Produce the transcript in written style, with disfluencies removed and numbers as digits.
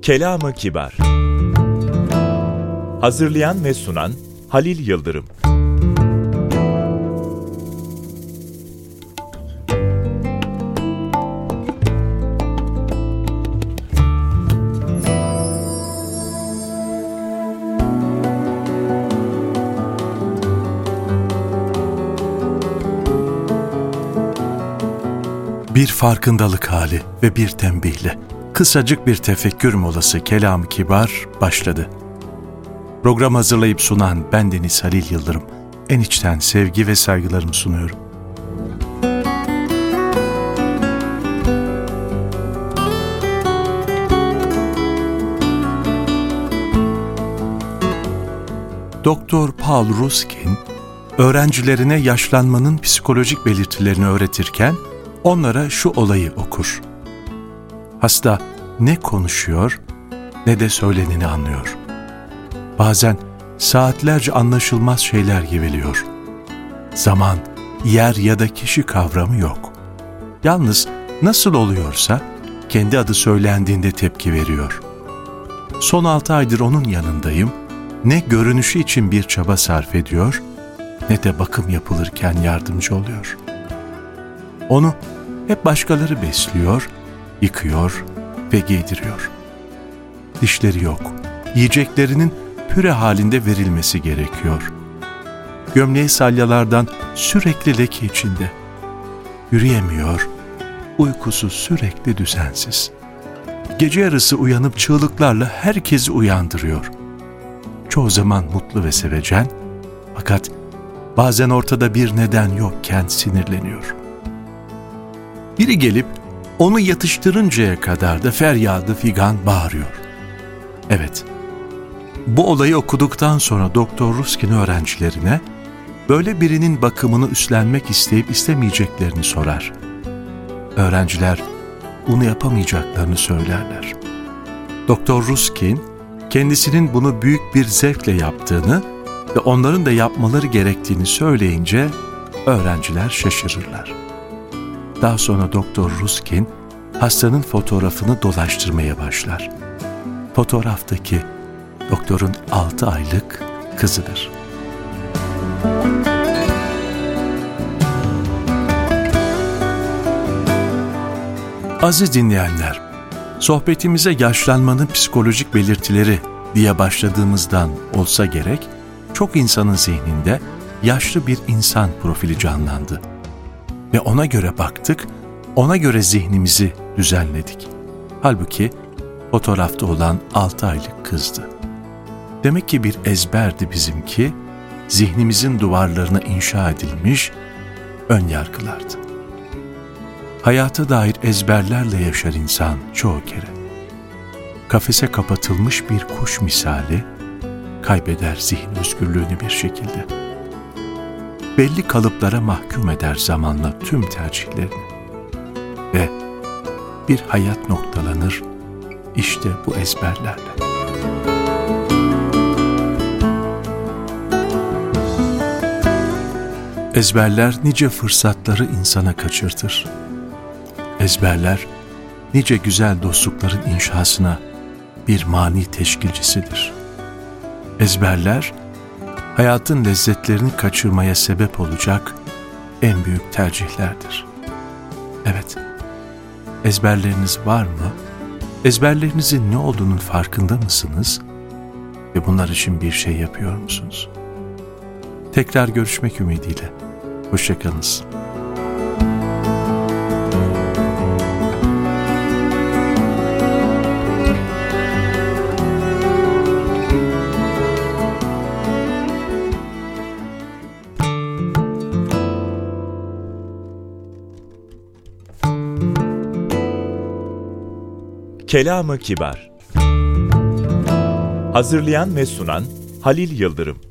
Kelam-ı Kibar. Hazırlayan ve sunan Halil Yıldırım. Bir farkındalık hali ve bir tembihle kısacık bir tefekkür molası Kelam-ı Kibar başladı. Program hazırlayıp sunan bendeniz Halil Yıldırım. En içten sevgi ve saygılarımı sunuyorum. Doktor Paul Ruskin, öğrencilerine yaşlanmanın psikolojik belirtilerini öğretirken onlara şu olayı okur. Hasta ne konuşuyor ne de söyleneni anlıyor. Bazen saatlerce anlaşılmaz şeyler geveliyor. Zaman, yer ya da kişi kavramı yok. Yalnız nasıl oluyorsa kendi adı söylendiğinde tepki veriyor. Son 6 aydır onun yanındayım. Ne görünüşü için bir çaba sarf ediyor ne de bakım yapılırken yardımcı oluyor. Onu hep başkaları besliyor, yıkıyor ve giydiriyor. Dişleri yok. Yiyeceklerinin püre halinde verilmesi gerekiyor. Gömleği salyalardan sürekli leke içinde. Yürüyemiyor. Uykusu sürekli düzensiz. Gece yarısı uyanıp çığlıklarla herkesi uyandırıyor. Çoğu zaman mutlu ve sevecen, fakat bazen ortada bir neden yokken sinirleniyor. Biri gelip onu yatıştırıncaya kadar da feryadı figan bağırıyor. Evet, bu olayı okuduktan sonra Doktor Ruskin öğrencilerine böyle birinin bakımını üstlenmek isteyip istemeyeceklerini sorar. Öğrenciler bunu yapamayacaklarını söylerler. Doktor Ruskin kendisinin bunu büyük bir zevkle yaptığını ve onların da yapmaları gerektiğini söyleyince öğrenciler şaşırırlar. Daha sonra Doktor Ruskin hastanın fotoğrafını dolaştırmaya başlar. Fotoğraftaki doktorun 6 aylık kızıdır. Aziz dinleyenler, sohbetimize yaşlanmanın psikolojik belirtileri diye başladığımızdan olsa gerek, çok insanın zihninde yaşlı bir insan profili canlandı. Ve ona göre baktık, ona göre zihnimizi düzenledik. Halbuki fotoğrafta olan 6 aylık kızdı. Demek ki bir ezberdi bizimki, zihnimizin duvarlarına inşa edilmiş ön yargılardı. Hayata dair ezberlerle yaşar insan çoğu kere. Kafese kapatılmış bir kuş misali, kaybeder zihin özgürlüğünü bir şekilde. Belli kalıplara mahkum eder zamanla tüm tercihlerini. Ve bir hayat noktalanır işte bu ezberlerle. Ezberler nice fırsatları insana kaçırtır. Ezberler nice güzel dostlukların inşasına bir mani teşkilcisidir. Ezberler hayatın lezzetlerini kaçırmaya sebep olacak en büyük tercihlerdir. Evet, ezberleriniz var mı? Ezberlerinizin ne olduğunun farkında mısınız? Ve bunlar için bir şey yapıyor musunuz? Tekrar görüşmek ümidiyle. Hoşça kalınız. Kelam-ı Kibar. Hazırlayan ve sunan Halil Yıldırım.